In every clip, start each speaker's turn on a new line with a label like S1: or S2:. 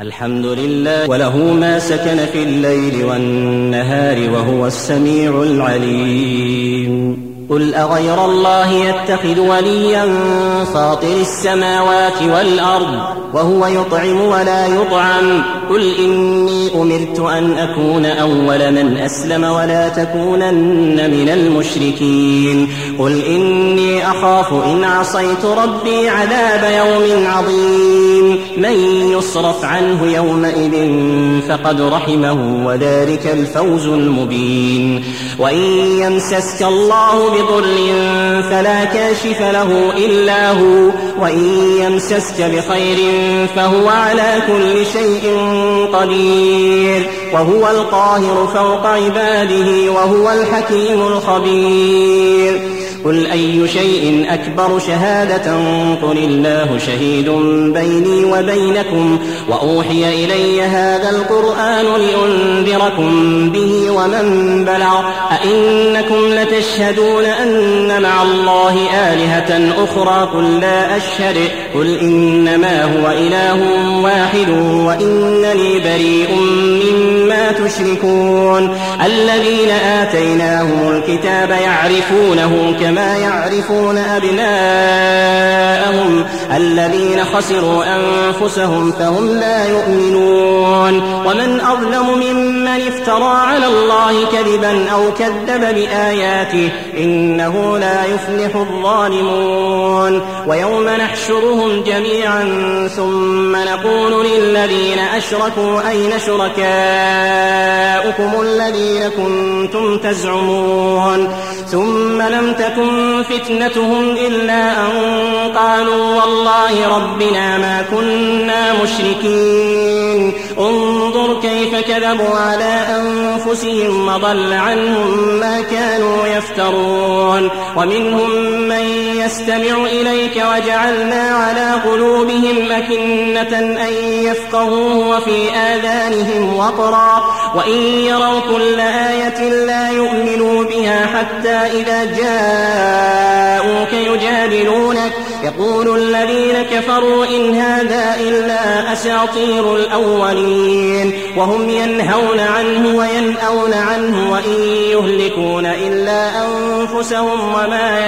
S1: الحمد لله وله ما سكن في الليل والنهار وهو السميع العليم. قل أغير الله يتخذ وليا فاطر السماوات والأرض وهو يطعم ولا يطعم. قل إني أمرت أن أكون أول من أسلم ولا تكونن من المشركين. قل إني أخاف إن عصيت ربي عذاب يوم عظيم. من يصرف عنه يومئذ فقد رحمه وذلك الفوز المبين. وإن يمسسك الله بضر فلا كاشف له إلا هو وإن يمسسك بخير فهو على كل شيء قدير وهو القاهر فوق عباده وهو الحكيم الخبير. قل أي شيء أكبر شهادة قل الله شهيد بيني وبينكم وأوحي إلي هذا القرآن لأنذركم به ومن بلغ. أئنكم لتشهدون أن مع الله آلهة أخرى قل لا أشهد. قل إنما هو إله واحد وإنني بريء مما تشركون. الذين آتيناهم الكتاب يعرفونه كما يعرفون أبناءهم الذين خسروا أنفسهم فهم لا يؤمنون. ومن أظلم ممن افترى على الله كذبا أو كذب بآياته إنه لا يفلح الظالمون. ويوم نحشرهم جميعا ثم نقول للذين أشركوا أين شركاؤكم الذين كنتم تزعمون ثم لم تكن فتنتهم إلا أن قالوا والله ربنا ما كنا مشركين. انظر كيف كذبوا على أنفسهم وضل عنهم ما كانوا يفترون. ومنهم من يستمع إليك وجعلنا على قلوبهم أكنة أن يفقهوه وفي آذانهم وقرا وإن يروا كل آية لا يؤمنوا بها حتى إذا جاءوك يجادلونك يقول الذين كفروا إن هذا إلا أساطير الأولين وهم ينهون عنه وينأون عنه وإن يهلكون إلا أنفسهم وما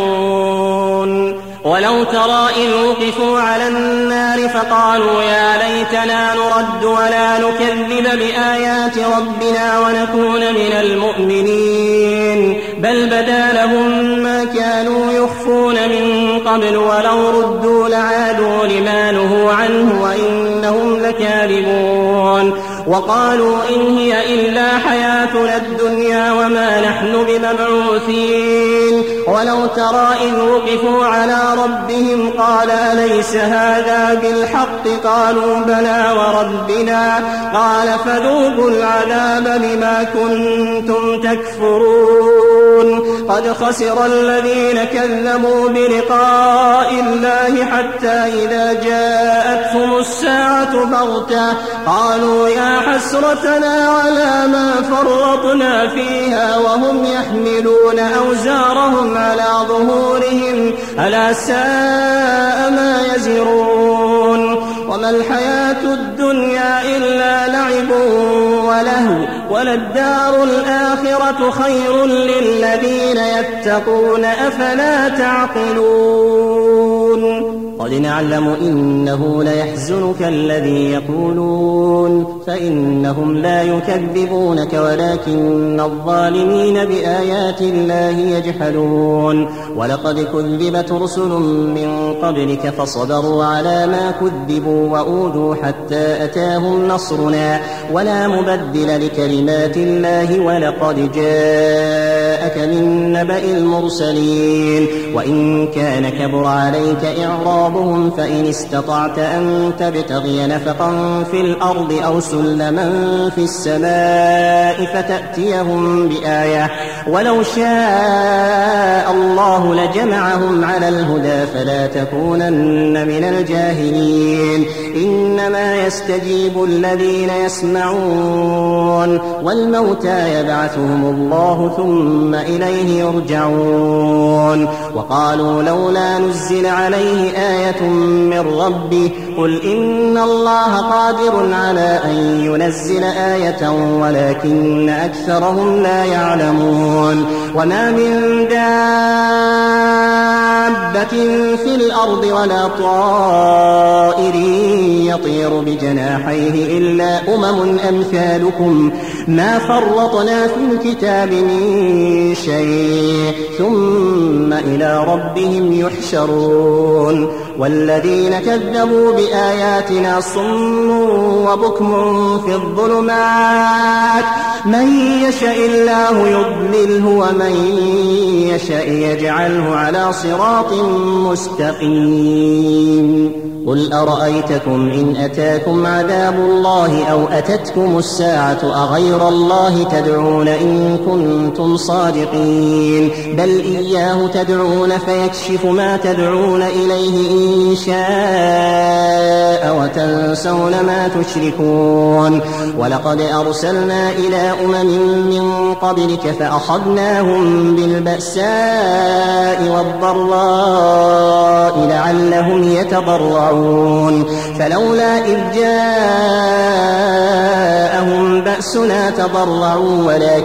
S1: يشعرون. ولو ترى إذ وقفوا على النار فقالوا يا ليتنا نرد ولا نكذب بآيات ربنا ونكون من المؤمنين بل بدا لهم ما كانوا يخفون من قبل ولو ردوا لعادوا لما نهوا عنه وإنهم لكاذبون. وقالوا إن هي إلا حياتنا الدنيا وما نحن بمبعوثين. ولو ترى إذ وقفوا على ربهم قال أليس هذا بالحق قالوا بلى وربنا قال فذوقوا العذاب بما كنتم تكفرون. قد خسر الذين كذبوا بلقاء الله حتى إذا جاءتهم الساعة بغتة قالوا يا حسرتنا على ما فرطنا فيها وهم يحملون أوزارهم على ظهورهم ألا ساء ما يزرون. وما الحياة الدنيا إلا لعب ولهو وللدار الآخرة خير للذين يتقون أفلا تعقلون. قد نعلم إنه ليحزنك الذي يقولون فإنهم لا يكذبونك ولكن الظالمين بآيات الله يجحدون. ولقد كذبت رسل من قبلك فصبروا على ما كذبوا وأوذوا حتى أتاهم نصرنا ولا مبدل لكلمات الله ولقد جاءك من نبأ المرسلين. وإن كان كبر عليك إعرابهم فإن استطعت أن تبتغي نفقا في الأرض أو سلما في السماء فتأتيهم بآية ولو شاء الله لجمعهم على الهدى فلا تكونن من الجاهلين إنما يستجيب الذين يسمعون والموتى يبعثهم الله ثم إليه يرجعون وقالوا لولا نزل عليه آية من ربه قل إن الله قادر على أن ينزل آية ولكن أكثرهم لا يعلمون وما من دابة في الأرض ولا طائر يطير بجناحيه إلا أمم أمثالكم ما فرطنا في الكتاب من شيء ثم إلى ربهم يحشرون والذين كذبوا بآياتنا صم وبكم في الظلمات من يشاء الله يضلله ومن يشاء يجعله على صراط مستقيم قل أرأيتكم إن أتاكم عذاب الله أو أتتكم الساعة أغير الله تدعون إن كنتم صادقين بل إياه تدعون فيكشف ما تدعون إليه إن شاء وتنسون ما تشركون ولقد أرسلنا إلى أمم من قبلك فأخذناهم بالبأساء والضراء لعلهم يتضرعون فلولا إذ جاءهم بأسنا تضرعوا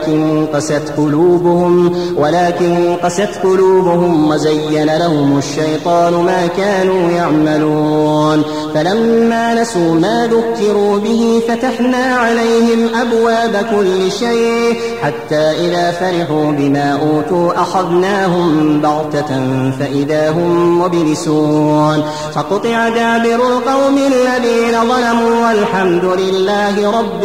S1: ولكن قست قلوبهم وزين لهم الشيطان ما كانوا يعملون فلما نسوا ما ذكروا به فتحنا عليهم أبواب كل شيء حتى إذا فرحوا بما أوتوا أخذناهم بغتة فإذا هم مبلسون فقطع دابر القوم الذين ظلموا والحمد لله رب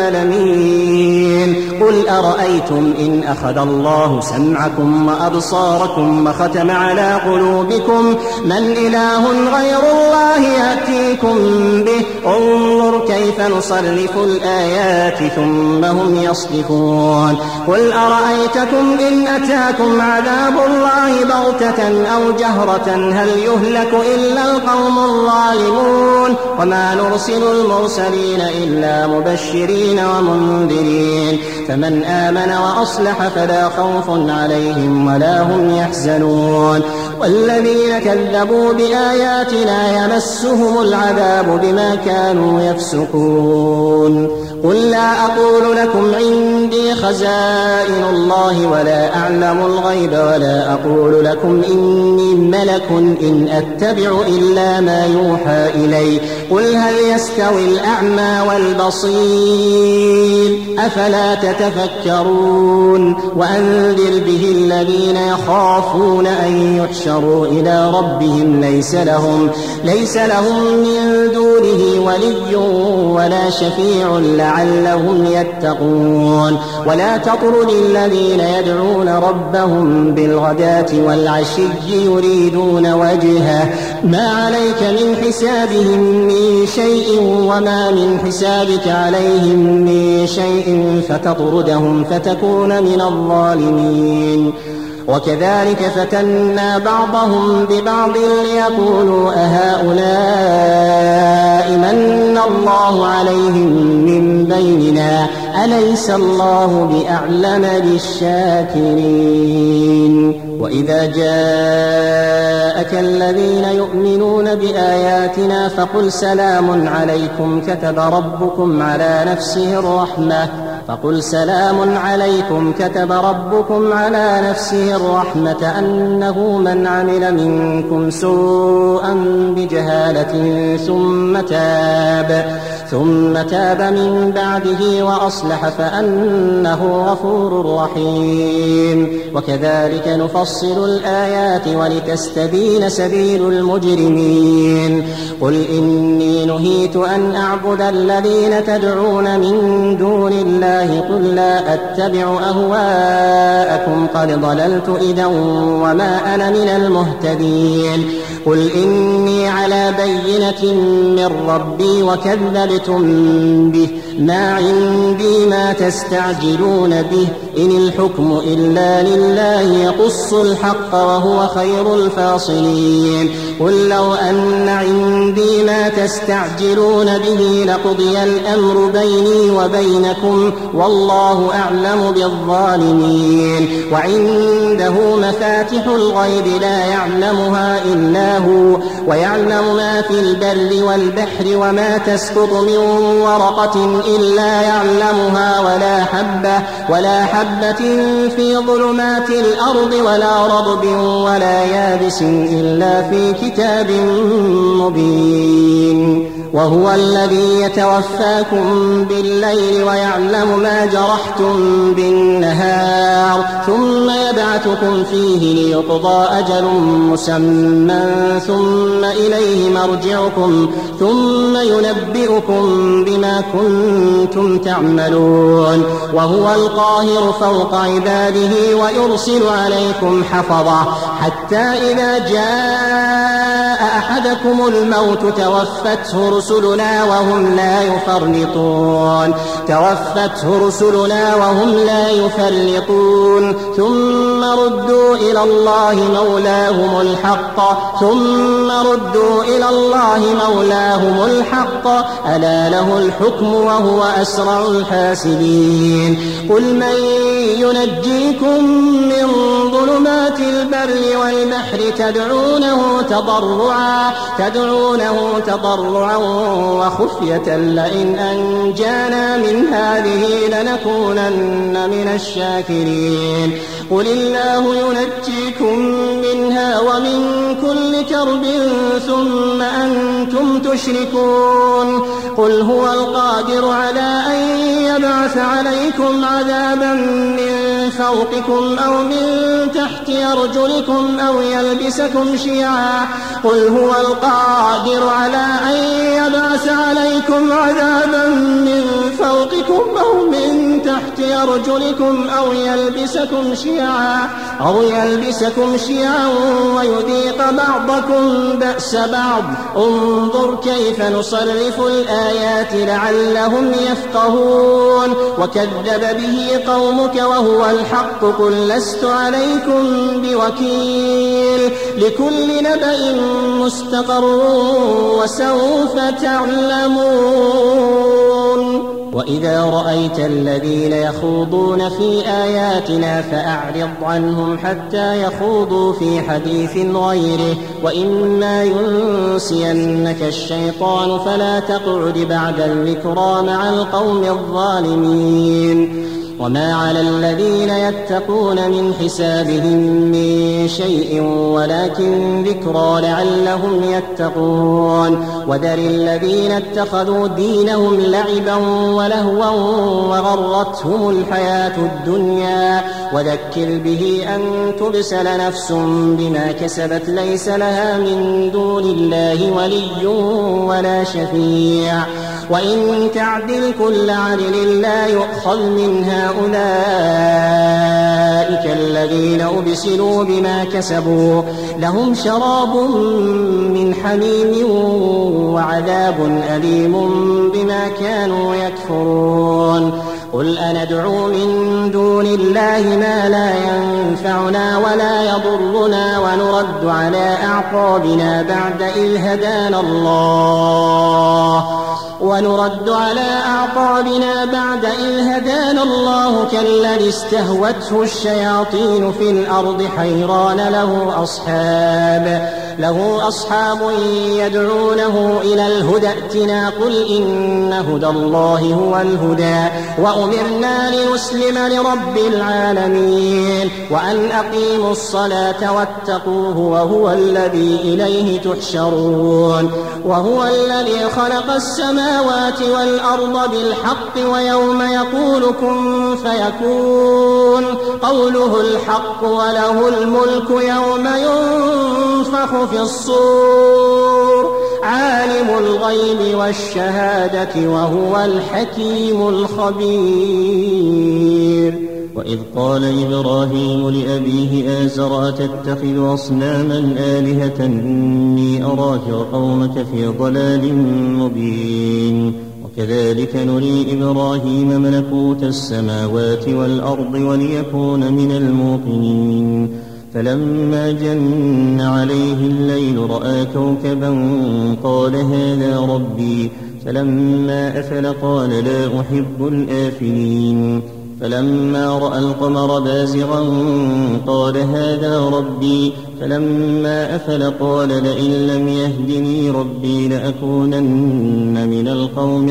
S1: العالمين قل أرأيتم إن أخذ الله سمعكم وأبصاركم وختم على قلوبكم من إله غير الله يأتيكم به انظر كيف نصرف الآيات ثم هم يصدفون قل أرأيتكم إن أتاكم عذاب الله بغتة أو جهرة هل يهلك إلا القوم الظالمون وما نرسل المرسلين إلا مبشرين ومنذرين فمن آمن وأصلح فلا خوف عليهم ولا هم يحزنون والذين كذبوا بآياتنا يمسهم العذاب بما كانوا يفسقون قل لا أقول لكم عندي خزائن الله ولا أعلم الغيب ولا أقول لكم إني ملك إن أتبع إلا ما يوحى إلي قل هل يستوي الأعمى والبصير أفلا تتفكرون وأنذر به الذين يخافون أن يحشروا إلى ربهم ليس لهم من دونه ولي ولا شفيع لعلهم يتقون ولا تطرد الذين يدعون ربهم بالغداة والعشي يريدون وجهه ما عليك من حسابهم من شيء وما من حسابك عليهم من شيء فتطردهم فتكون من الظالمين وكذلك فتنا بعضهم ببعض ليقولوا أهؤلاء من الله عليهم من بيننا أليس الله بأعلم بالشاكرين وإذا جاءك الذين يؤمنون بآياتنا فقل سلام عليكم كتب ربكم على نفسه الرحمة أنه من عمل منكم سوءا بجهالة ثم تاب من بعده وأصلح فأنه غفور رحيم وكذلك نفصل الآيات ولتستبين سبيل المجرمين قل إني نهيت أن أعبد الذين تدعون من دون الله قل لا أتبع أهواءكم قد ضللت إذا وما أنا من المهتدين قل إني على بينة من ربي وكذبتم به ما عندي ما تستعجلون به إن الحكم إلا لله يقص الحق وهو خير الفاصلين قل لو أن عندي ما تستعجلون به لقضي الأمر بيني وبينكم والله أعلم بالظالمين وعنده مفاتح الغيب لا يعلمها إلا هو ويعلم ما في البر والبحر وما تسقط من ورقة إلا يعلمها ولا حبة في ظلمات الأرض ولا رطب ولا يابس إلا في كتاب مبين وهو الذي يتوفاكم بالليل ويعلم ما جرحتم بالنهار ثم يبعثكم فيه ليقضى أجل مسمى ثم إليه مرجعكم ثم ينبئكم بما كنتم تعملون وهو القاهر فوق عباده ويرسل عليكم حفظة حتى إذا جاء أحدكم الموت توفته رسلنا وهم لا يفرطون ثم ردوا إلى الله مولاهم الحق ألا له الحكم وهو أسرع الحاسبين قل من ينجيكم من ظلمات البر والبحر تدعونه تضرعا وخفية لئن أنجانا من هذه لنكونن من الشاكرين قل الله ينجيكم منها ومن كل كرب ثم أنتم تشركون قل هو القادر على أن يبعث عليكم عذابا من فوقكم أو من تحت أرجلكم أو يلبسكم شيعا ويذيق بعضكم بأس بعض انظر كيف نصرف الآيات لعلهم يفقهون وكذب به قومك وهو الحق قل لست عليكم بوكيل لكل نبأ مستقر وسوف تعلمون وإذا رأيت الذين يخوضون في آياتنا فأعرض عنهم حتى يخوضوا في حديث غيره وإما ينسينك الشيطان فلا تقعد بعد الذكرى مع القوم الظالمين وما على الذين يتقون من حسابهم من شيء ولكن ذكرى لعلهم يتقون وذر الذين اتخذوا دينهم لعبا ولهوا وغرتهم الحياة الدنيا وذكر به أن تبسل نفس بما كسبت ليس لها من دون الله ولي ولا شفيع وإن تعدل كل عدل لا يؤخذ منها أولئك الذين أبسلوا بما كسبوا لهم شراب من حميم وعذاب أليم بما كانوا يكفرون قل أندعو من دون الله ما لا ينفعنا ولا يضرنا ونرد على أعقابنا بعد إذ هدانا الله كالذي استهوته الشياطين في الأرض حيران له أصحاب يدعونه إلى الهدى ائتنا قل إن هدى الله هو الهدى وأمرنا لنسلم لرب العالمين وأن أقيموا الصلاة واتقوه وهو الذي إليه تحشرون وهو الذي خلق السماوات والأرض بالحق ويوم يقول كن فيكون قوله الحق وله الملك يوم ينفخ في الصور عالم الغيب والشهادة وهو الحكيم الخبير
S2: وإذ قال إبراهيم لأبيه آزر أتتخذ أصناما آلهة إني أراك وقومك في ضلال مبين وكذلك نري إبراهيم ملكوت السماوات والأرض وليكون من الموقنين فلما جن عليه الليل رأى كوكبا قال هذا ربي فلما أفل قال لا أحب الآفلين فلما رأى القمر بازغا قال هذا ربي فلما أفل قال لئن لم يهدني ربي لأكونن من القوم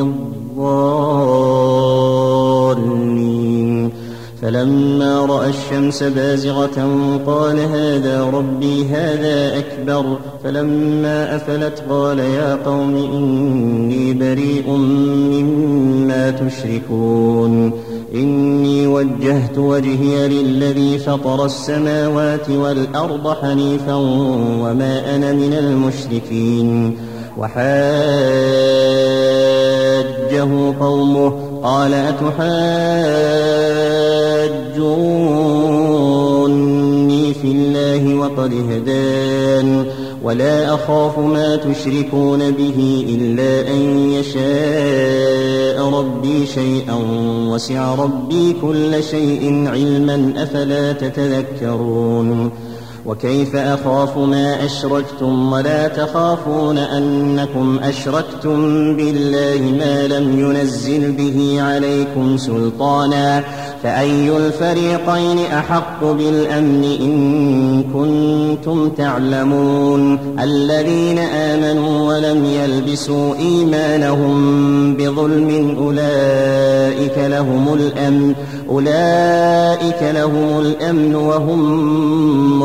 S2: الضالين فلما رأى الشمس بازغة قال هذا ربي هذا أكبر فلما أفلت قال يا قوم إني بريء مما تشركون إني وجهت وجهي للذي فطر السماوات والأرض حنيفا وما أنا من المشركين وحاجه قومه قال أتحاجوني في الله وقد هدان ولا أخاف ما تشركون به إلا أن يشاء ربي شيئا وسع ربي كل شيء علما أفلا تتذكرون وكيف أخاف ما أشركتم ولا تخافون أنكم أشركتم بالله ما لم ينزل به عليكم سلطانا فأي الفريقين أحق بالأمن إن كنتم تعلمون الذين آمنوا ولم يلبسوا إيمانهم بظلم أولئك لهم الأمن وهم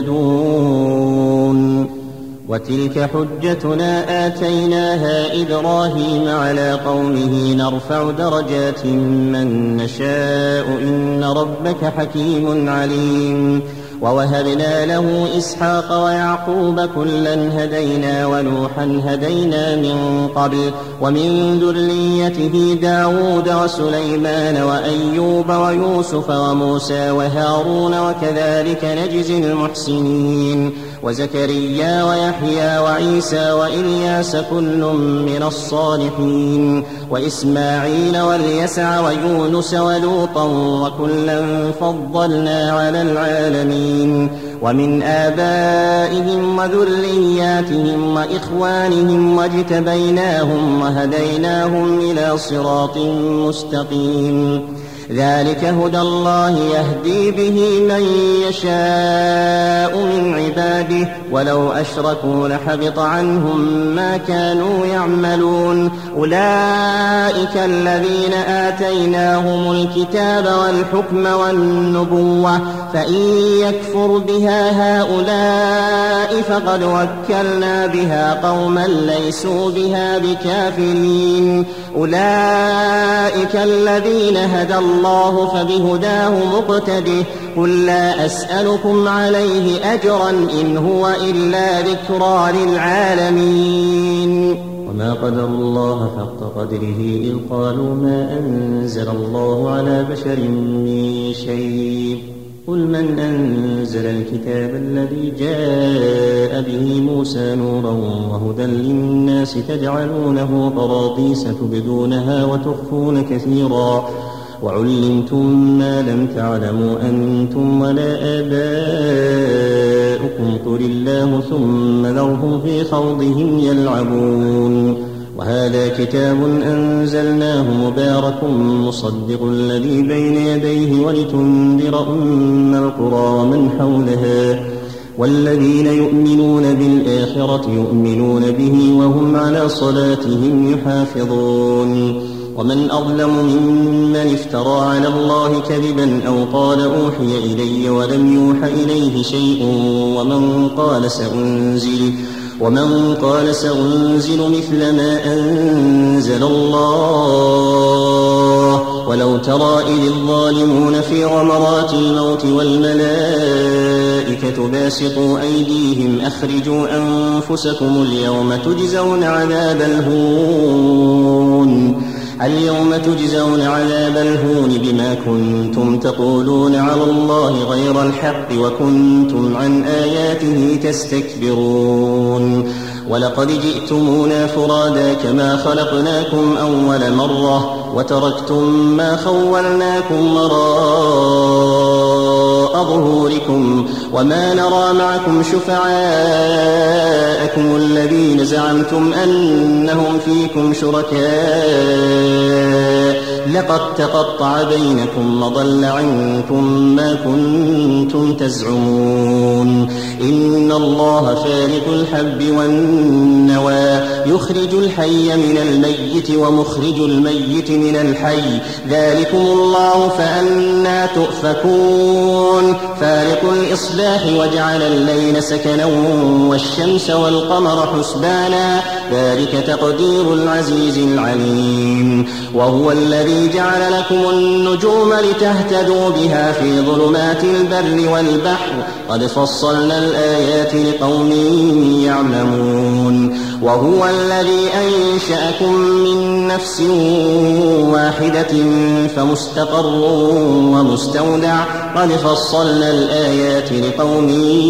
S2: مهتدون وتلك حجتنا آتيناها إبراهيم على قومه نرفع درجات من نشاء إن ربك حكيم عليم ووهبنا له إسحاق ويعقوب كلا هدينا ونوحا هدينا من قبل ومن ذريته داود وسليمان وأيوب ويوسف وموسى وهارون وكذلك نجزي المحسنين وزكريا ويحيى وعيسى وإلياس كل من الصالحين وإسماعيل واليسع ويونس ولوطا وكلا فضلنا على العالمين ومن آبائهم وذرياتهم وإخوانهم واجتبيناهم وهديناهم إلى صراط مستقيم ذلك هدى الله يهدي به من يشاء من عباده ولو أشركوا لحبط عنهم ما كانوا يعملون أولئك الذين آتيناهم الكتاب والحكم والنبوة فإن يكفر بها هؤلاء فقد وكلنا بها قوما ليسوا بها بكافرين أولئك الذين هدى الله فبهداه مقتده قل لا أسألكم عليه أجرا إن هو إلا ذكرى للعالمين وما قدر الله حق قدره إذ قالوا ما أنزل الله على بشر من شيء قل من أنزل الكتاب الذي جاء به موسى نورا وهدى للناس تجعلونه قراطيس تبدونها وتخفون كثيرا وعلمتم ما لم تعلموا أنتم ولا آباؤكم قل الله ثم ذرهم في خوضهم يلعبون وهذا كتاب أنزلناه مبارك مصدق الذي بين يديه ولتنذر أم القرى ومن حولها والذين يؤمنون بالآخرة يؤمنون به وهم على صلاتهم يحافظون ومن أظلم ممن افترى على الله كذبا أو قال أوحي إلي ولم يوح إليه شيء ومن قال سأنزل مثل ما أنزل الله ولو ترى إذ الظالمون في غمرات الموت والملائكة باسطوا أيديهم أخرجوا أنفسكم اليوم تجزون عذاب الهون اليوم تجزون عذاب الهون بما كنتم تقولون على الله غير الحق وكنتم عن آياته تستكبرون ولقد جئتمونا فرادا كما خلقناكم أول مرة وتركتم ما خولناكم وراء ظهوركم وما نرى معكم شفعاءكم الذين زعمتم أنهم فيكم شركاء لقد تقطع بينكم وضل عنكم ما كنتم تزعمون إن الله فارق الحب والنوى يخرج الحي من الميت ومخرج الميت من الحي ذلكم الله فأنى تؤفكون فارق الإصباح وجعل الليل سكنا والشمس والقمر حسبانا ذلك تقدير العزيز العليم وهو الذي جعل لكم النجوم لتهتدوا بها في ظلمات البر والبحر قد فصلنا الآيات لقوم يعلمون وهو الذي أنشأكم من نفس واحدة فمستقر ومستودع قد فصلنا الآيات لقوم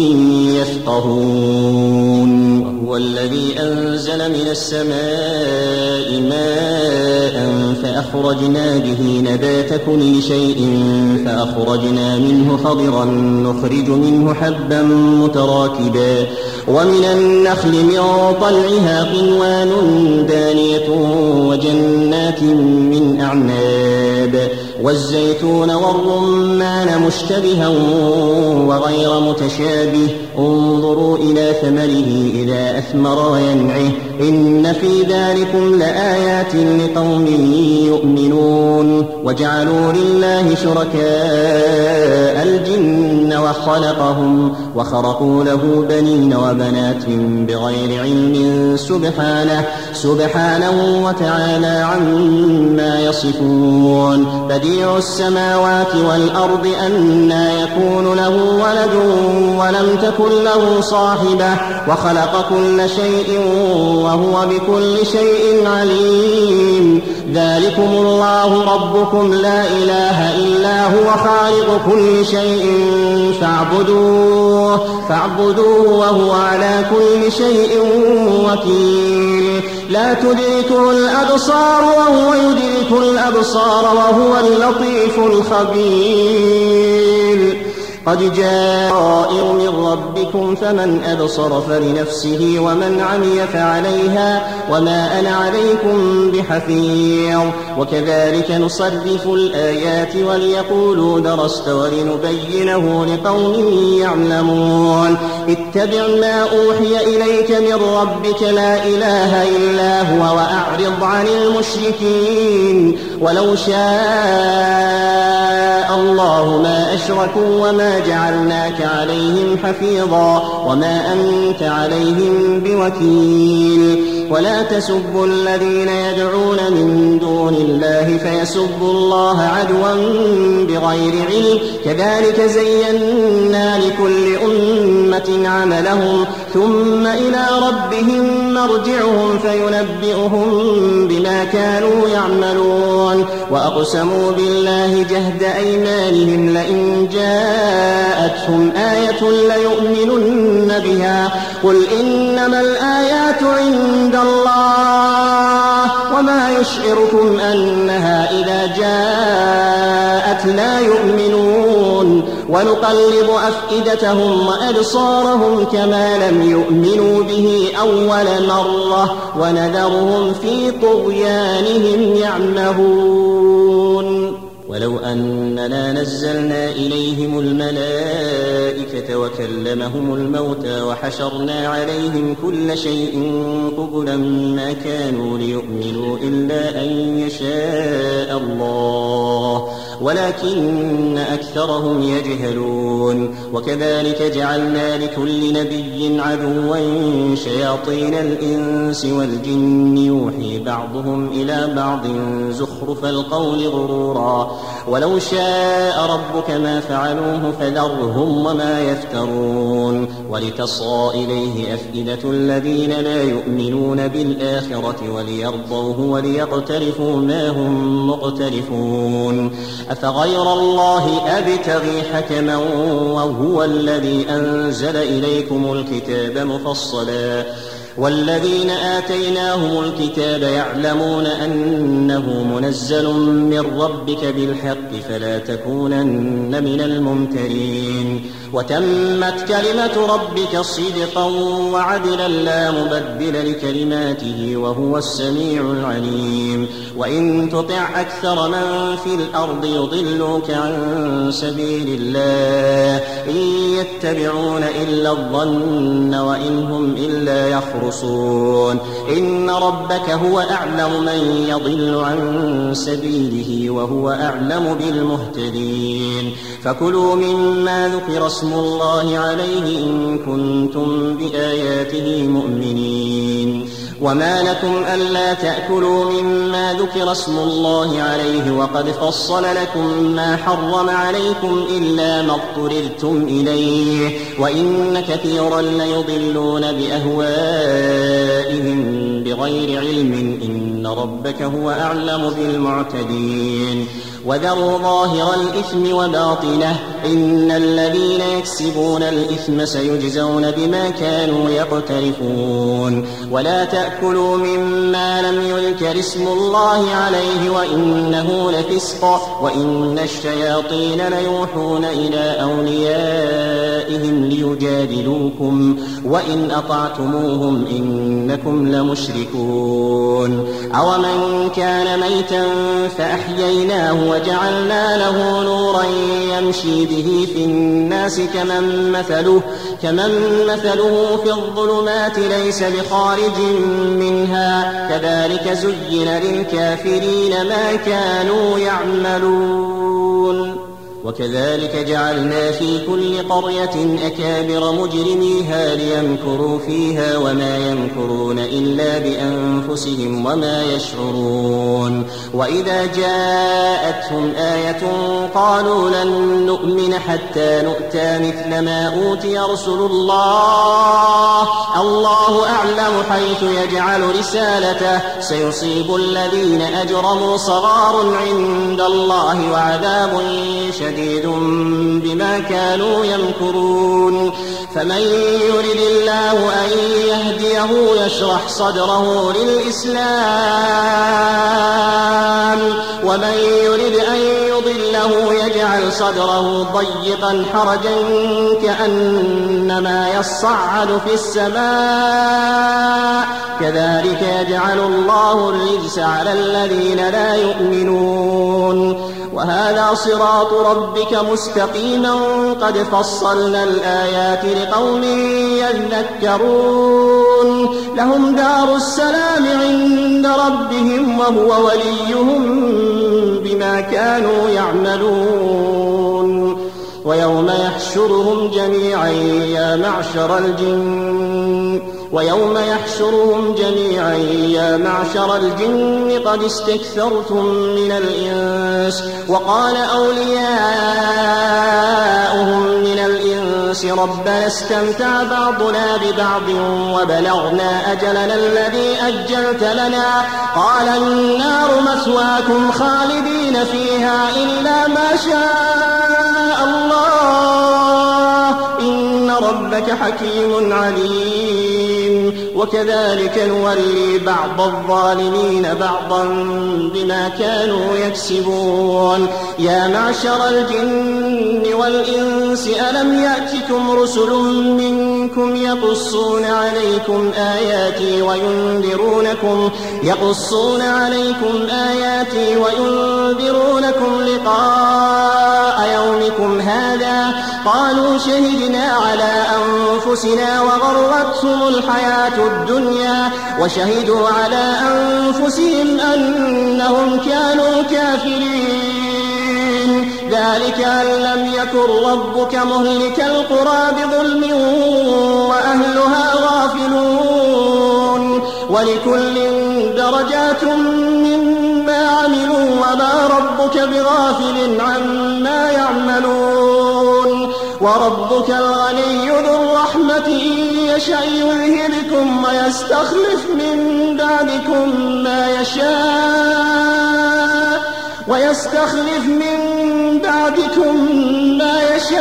S2: يفقهون وهو الذي أنزل من السماء ماء فأخرجنا به نبات كل شيء فأخرجنا منه خضرا نخرج منه حبا متراكبا ومن النخل من طلعها قنوان دانية وجنات من أعناب والزيتون والرمان مشتبها وغير متشابه انظروا إلى ثمره إذا أثمر وينعه إن في ذلكم لآيات لقوم يؤمنون وجعلوا لله شركاء الجن وخرقوا له بنين وبنات بغير علم سبحانه وتعالى عما يصفون بديع السماوات والأرض أنى يكون له ولد ولم تكن له صاحبة وخلق كل شيء وهو بكل شيء عليم ذلكم الله ربكم لا إله إلا هو خالق كل شيء فاعبدوه وهو على كل شيء وكيل لا تدركه الأبصار وهو يدرك الأبصار وهو اللطيف الخبير قد جاء من ربكم فمن أبصر فلنفسه ومن عمي فعليها وما أنا عليكم بحفيظ وكذلك نصرف الآيات وليقولوا درست ولنبينه لقوم يعلمون اتبع ما أوحي إليك من ربك لا إله إلا هو وأعرض عن المشركين ولو شاء الله ما أشركوا وما جعلناك عليهم حفيظا وما أنت عليهم بوكيل ولا تسبوا الذين يدعون من دون الله فيسبوا الله عدوا بغير علم كذلك زينا لكل أمة عملهم ثم إلى ربهم مرجعهم فينبئهم بما كانوا يعملون وأقسموا بالله جهد أيمانهم لئن جاءتهم آية ليؤمنن بها قل إنما الآيات عند الله وما يشعركم أنها إذا جاءت لا يؤمنون ونقلب أفئدتهم وأبصارهم كما لم يؤمنوا به أول مرة ونذرهم في طغيانهم يعمهون ولو أننا نزلنا إليهم الملائكة وكلمهم الموتى وحشرنا عليهم كل شيء قبلا ما كانوا ليؤمنوا إلا أن يشاء الله ولكن أكثرهم يجهلون وكذلك جعلنا لكل نبي عدوا شياطين الإنس والجن يوحي بعضهم إلى بعض زخرف القول غرورا ولو شاء ربك ما فعلوه فذرهم وما يفترون ولتصغى إليه أفئدة الذين لا يؤمنون بالآخرة وليرضوه وليقترفوا ما هم مقترفون أفغير الله أبتغي حكما وهو الذي أنزل إليكم الكتاب مفصلا والذين آتيناهم الكتاب يعلمون أنه منزل من ربك بالحق فلا تكونن من الممترين وتمت كلمة ربك صدقا وعدلا لا مبدل لكلماته وهو السميع العليم وإن تطع أكثر من في الأرض يضلوك عن سبيل الله إن يتبعون إلا الظن وإن هم إلا يخرصون إن ربك هو أعلم من يضل عن سبيله وهو أعلم بالمهتدين فكلوا مما ذكر اسم الله عليه إن كنتم بآياته مؤمنين وما لكم ألا تأكلوا مما ذكر اسم الله عليه وقد فصل لكم ما حرم عليكم إلا ما اضطررتم إليه وإن كثيرا ليضلون بأهوائهم بغير علم إن ربك هو أعلم بالمعتدين وذروا ظاهر الإثم وباطنه إن الذين يكسبون الإثم سيجزون بما كانوا يقترفون ولا تأكلوا مما لم يذكر اسم الله عليه وإنه لفسق وإن الشياطين ليوحون إلى أوليائهم ليجادلوكم وإن أطعتموهم إنكم لمشركون أومن كان ميتا فأحييناه وجعلنا له نورا يمشي به في الناس كمن مثله في الظلمات ليس بخارج منها كذلك زين للكافرين ما كانوا يعملون وكذلك جعلنا في كل قرية أكابر مجرميها ليمكروا فيها وما يمكرون إلا بأنفسهم وما يشعرون وإذا جاءتهم آية قالوا لن نؤمن حتى نؤتى مثل ما أوتي رسل الله أعلم حيث يجعل رسالته سيصيب الذين أجرموا صغار عند الله وعذاب شديد بما كانوا يمكرون فمن يرد الله أن يهديه يشرح صدره للإسلام ومن يرد أن يضله يجعل صدره ضيقا حرجا كأنما يصعد في السماء كذلك يجعل الله الرجس على الذين لا يؤمنون وهذا صراط ربك مستقيما قد فصلنا الآيات لقوم يذكرون لهم دار السلام عند ربهم وهو وليهم بما كانوا يعملون ويوم يحشرهم جميعا يا معشر الجن قد استكثرتم من الإنس وقال أولياؤهم من الإنس ربنا استمتع بعضنا ببعض وبلغنا أجلنا الذي أجلت لنا قال النار مثواكم خالدين فيها إلا ما شاء الله إن ربك حكيم عليم وكذلك نولي بعض الظالمين بعضا بما كانوا يكسبون يا معشر الجن والإنس ألم يأتكم رسل منكم يقصون عليكم آياتي وينذرونكم لقاء يومكم هذا قالوا شهدنا على أنفسنا وغرتهم الحياة الدنيا وشهدوا على أنفسهم أنهم كانوا كافرين
S1: ذلك أن لم يكن ربك مهلك القرى بظلم وأهلها غافلون ولكل درجات مما عملوا وما ربك بغافل عما يعملون وربك الغني ذو الرحمة إن يشأ يذهبكم ويستخلف من بعدكم ما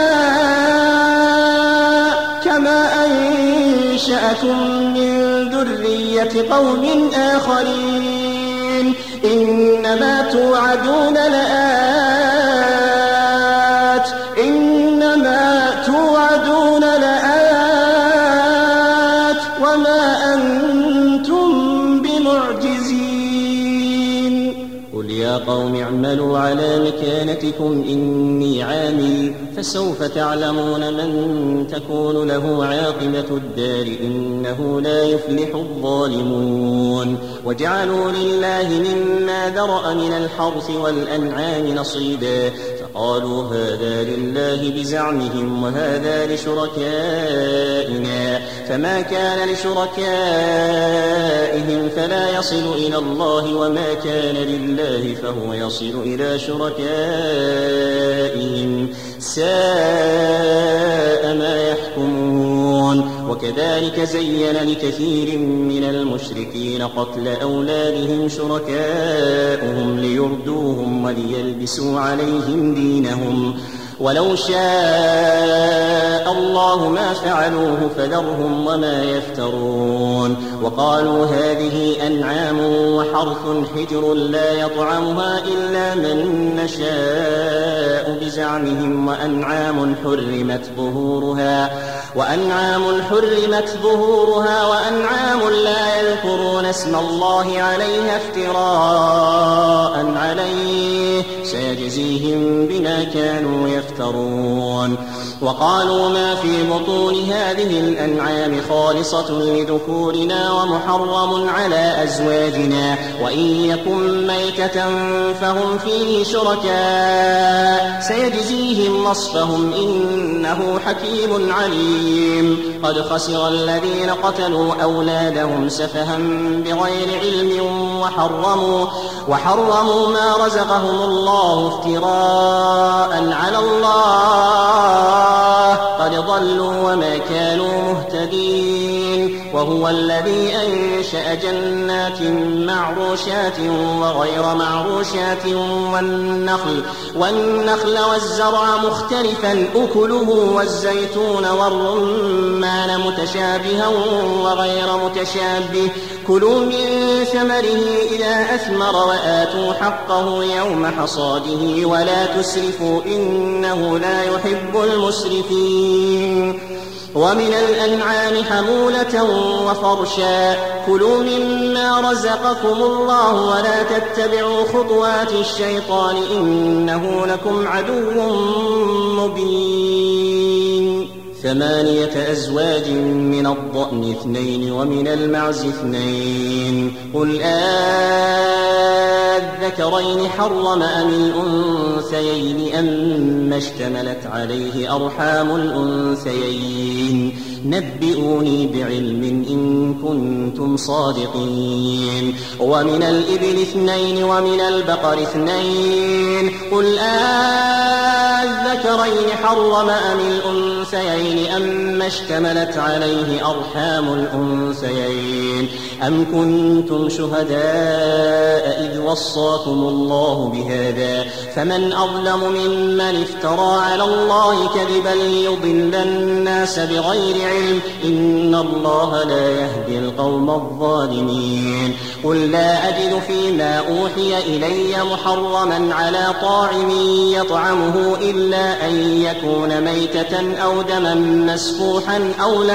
S1: يشاء كما أنشأكم من ذرية قوم آخرين إنما توعدون لآت وما أنتم بمعجزين
S2: قل يا قوم اعملوا على مكانتكم إني عامل فسوف تعلمون من تكون له عاقبة الدار إنه لا يفلح الظالمون وجعلوا لله مما ذرأ من الحرث والأنعام نصيبا فقالوا هذا لله بزعمهم وهذا لشركائنا فما كان لشركائهم فلا يصل إلى الله وما كان لله فهو يصل إلى شركائهم ساء ما يحكمون وكذلك زين لكثير من المشركين قتل أولادهم شركاؤهم ليردوهم وليلبسوا عليهم دينهم ولو شاء الله ما فعلوه فذرهم وما يفترون وقالوا هذه أنعام وحرث حجر لا يطعمها إلا من نشاء بزعمهم وأنعام حرمت ظهورها وأنعام لا يذكرون اسم الله عليها افتراء عليه سيجزيهم بما كانوا يفترون وقالوا ما في بطون هذه الأنعام خالصة لذكورنا ومحرم على أزواجنا وإن يكن ميتة فهم فيه شركاء سيجزيهم وصفهم إنه حكيم عليم قد خسر الذين قتلوا أولادهم سفها بغير علم وحرموا ما رزقهم الله افتراء على الله قد ضلوا وما كانوا مهتدين وهو الذي أنشأ جنات معروشات وغير معروشات والنخل والزرع مختلفا أكله والزيتون والرمان متشابها وغير متشابه كلوا من ثمره إذا أثمر وآتوا حقه يوم حصاده ولا تسرفوا إنه لا يحب المسرفين ومن الأنعام حمولة وفرشا كلوا مما رزقكم الله ولا تتبعوا خطوات الشيطان إنه لكم عدو مبين 8 أزواج من الضأن 2 ومن المعز 2 قل الذكرين حرم أم الأنثيين أما اشتملت عليه أرحام الأنثيين نبئوني بعلم إن كنتم صادقين ومن الإبل 2 ومن البقر 2 قل الذكرين حرم أم الأنثيين أما اشتملت عليه أرحام الأنثيين أم كنتم شهداء إذ وصاكم الله بهذا فمن أظلم ممن افترى على الله كذبا ليضل الناس بغير علم إن الله لا يهدي القوم الظالمين قل لا أجد فيما أوحي إلي محرما على طاعم يطعمه إلا أن يكون ميتة أو دما مسفوحا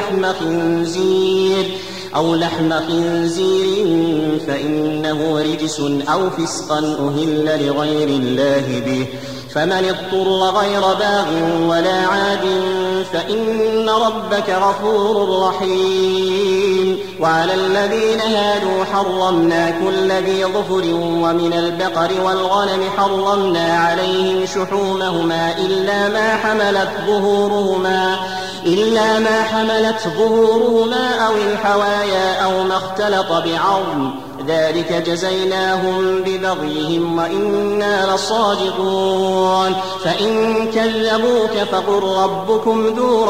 S2: أو لحم خنزير فإنه رجس أو فسقا أهل لغير الله به
S1: فمن اضطر غير باغ ولا عاد فإن ربك غفور رحيم. وعلى الذين هادوا حرمنا كل ذي ظفر ومن البقر والغنم حرمنا عليهم شحومهما إلا ما حملت ظهورهما أو الحوايا أو ما اختلط بعظم ذلك جزيناهم ببغيهم وإنا لصادقون. فإن كذبوك فقل ربكم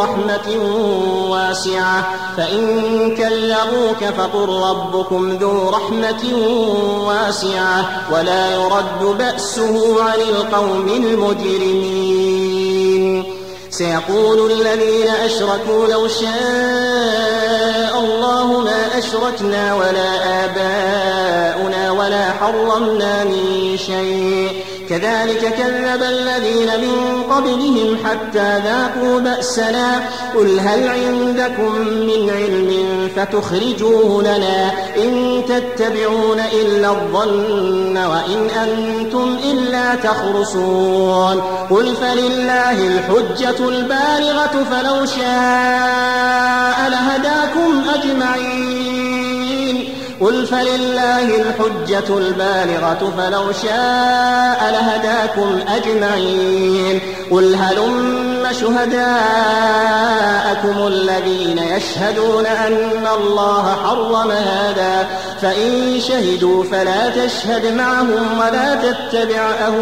S1: ذو رحمة واسعة ولا يرد بأسه عن القوم المجرمين. سيقول الذين أشركوا لو شاء الله ما أشركنا ولا آباؤنا ولا حرمنا من شيء كذلك كذب الذين من قبلهم حتى ذاقوا بأسنا قل هل عندكم من علم فتخرجوه لنا إن تتبعون إلا الظن وإن أنتم إلا تخرصون. قل فلله الحجة البالغة فلو شاء لهداكم أجمعين. قل هلم شهداءكم الذين يشهدون أن الله حرم هذا فإن شهدوا فلا تشهد معهم ولا تتبع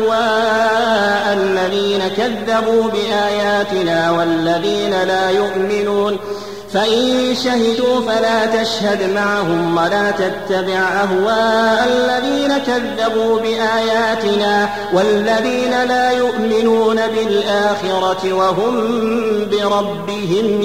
S1: أهواء الذين كذبوا بآياتنا والذين لا يؤمنون فإن شهدوا فلا تشهد معهم ولا تتبع أهواء الذين كذبوا بآياتنا والذين لا يؤمنون بالآخرة وهم بربهم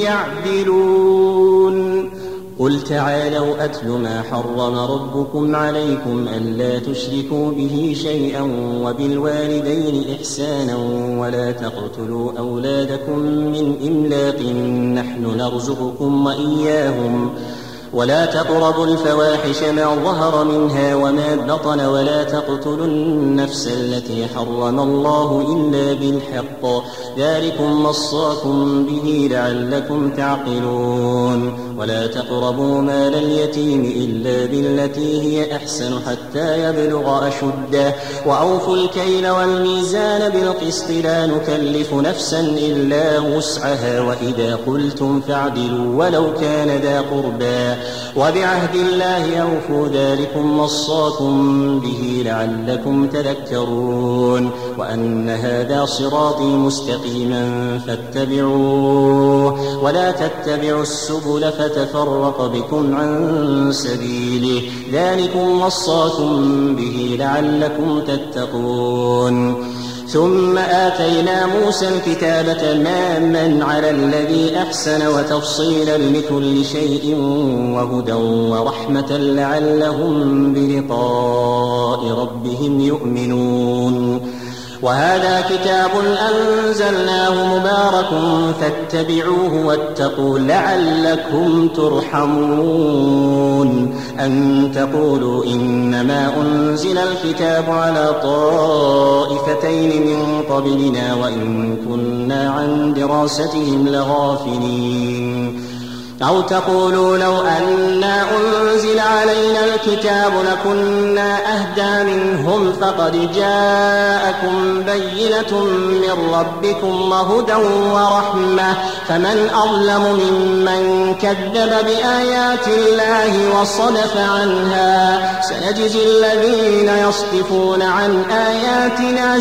S1: يعدلون. قل تعالوا أتل ما حرم ربكم عليكم ألا تشركوا به شيئا وبالوالدين إحسانا ولا تقتلوا أولادكم من إملاق نحن نرزقكم وإياهم ولا تقربوا الفواحش ما ظهر منها وما بطن ولا تقتلوا النفس التي حرم الله إلا بالحق ذلكم وصاكم به لعلكم تعقلون. ولا تقربوا مال اليتيم إلا بالتي هي أحسن حتى يبلغ أشده وأوفوا الكيل والميزان بالقسط لا نكلف نفسا إلا وسعها وإذا قلتم فاعدلوا ولو كان ذا قربى وبعهد الله أوفوا ذلكم وصاكم به لعلكم تذكرون. وأن هذا صراطي مستقيما فاتبعوه ولا تتبعوا السبل فتفرق بكم عن سبيله ذلكم وصاكم به لعلكم تتقون. ثم آتينا موسى الكتاب تماما على الذي أحسن وتفصيلا لكل شيء وهدى ورحمة لعلهم بلقاء ربهم يؤمنون. وهذا كتاب أنزلناه مبارك فاتبعوه واتقوا لعلكم ترحمون. أن تقولوا إنما أنزل الكتاب على طائفتين من قبلنا وإن كنا عن دراستهم لغافلين. أو تقولوا لو أنا أنزل علينا الكتاب لكنا أهدى منهم فقد جاءكم بينة من ربكم وهدى ورحمة فمن أظلم ممن كذب بآيات الله وصدف عنها سنجزي الذين يصدفون عن آياتنا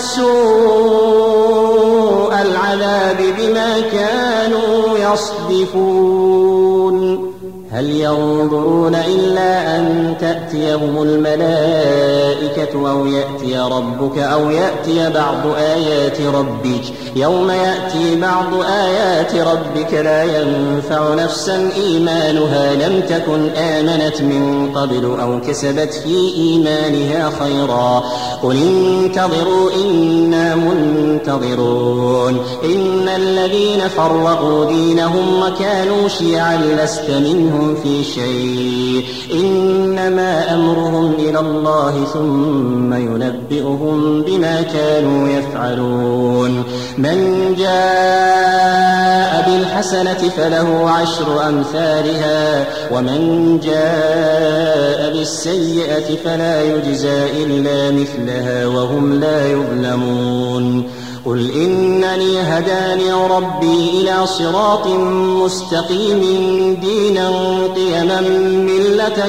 S1: سوء العذاب بما كانوا يصدفون. هل ينظرون إلا أن تأتيهم الملائكة أو يأتي ربك أو يأتي بعض آيات ربك يوم يأتي بعض آيات ربك لا ينفع نفسا إيمانها لم تكن آمنت من قبل أو كسبت في إيمانها خيرا قل انتظروا إنا منتظرون. إن الذين فرقوا دينهم وكانوا شيعا لست منهم في شيء إنما أمرهم إلى الله ثم ينبئهم بما كانوا يفعلون من جاء بالحسنة فله 10 أمثالها ومن جاء بالسيئة فلا يجزى إلا مثلها وهم لا يظلمون قل إنني هداني ربي إلى صراط مستقيم دينا قيما ملة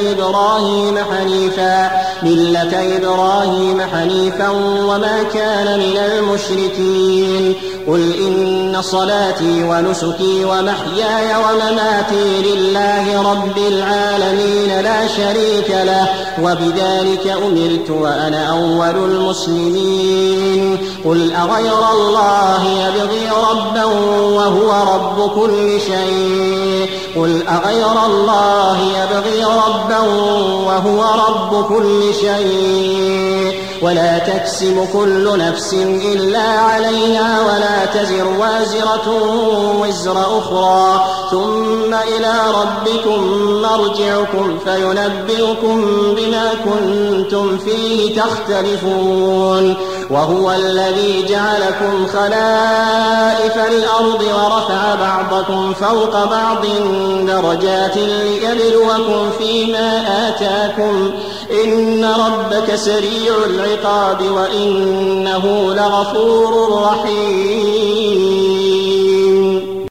S1: إبراهيم حنيفا وما كان من المشركين قل إن صلاتي ونسكي ومحياي ومماتي لله رب العالمين لا شريك له وبذلك أمرت وأنا أول المسلمين قل أغير الله يبغي ربا وهو رب كل شيء ولا تكسب كل نفس إلا عليها ولا تزر وازرة وزر أخرى ثم إلى ربكم مرجعكم فينبئكم بما كنتم فيه تختلفون وهو الذي جعلكم خلائف الأرض ورفع بعضكم فوق بعض درجات ليبلوكم فيما آتاكم إن ربك سريع العقاب وإنه لغفور رحيم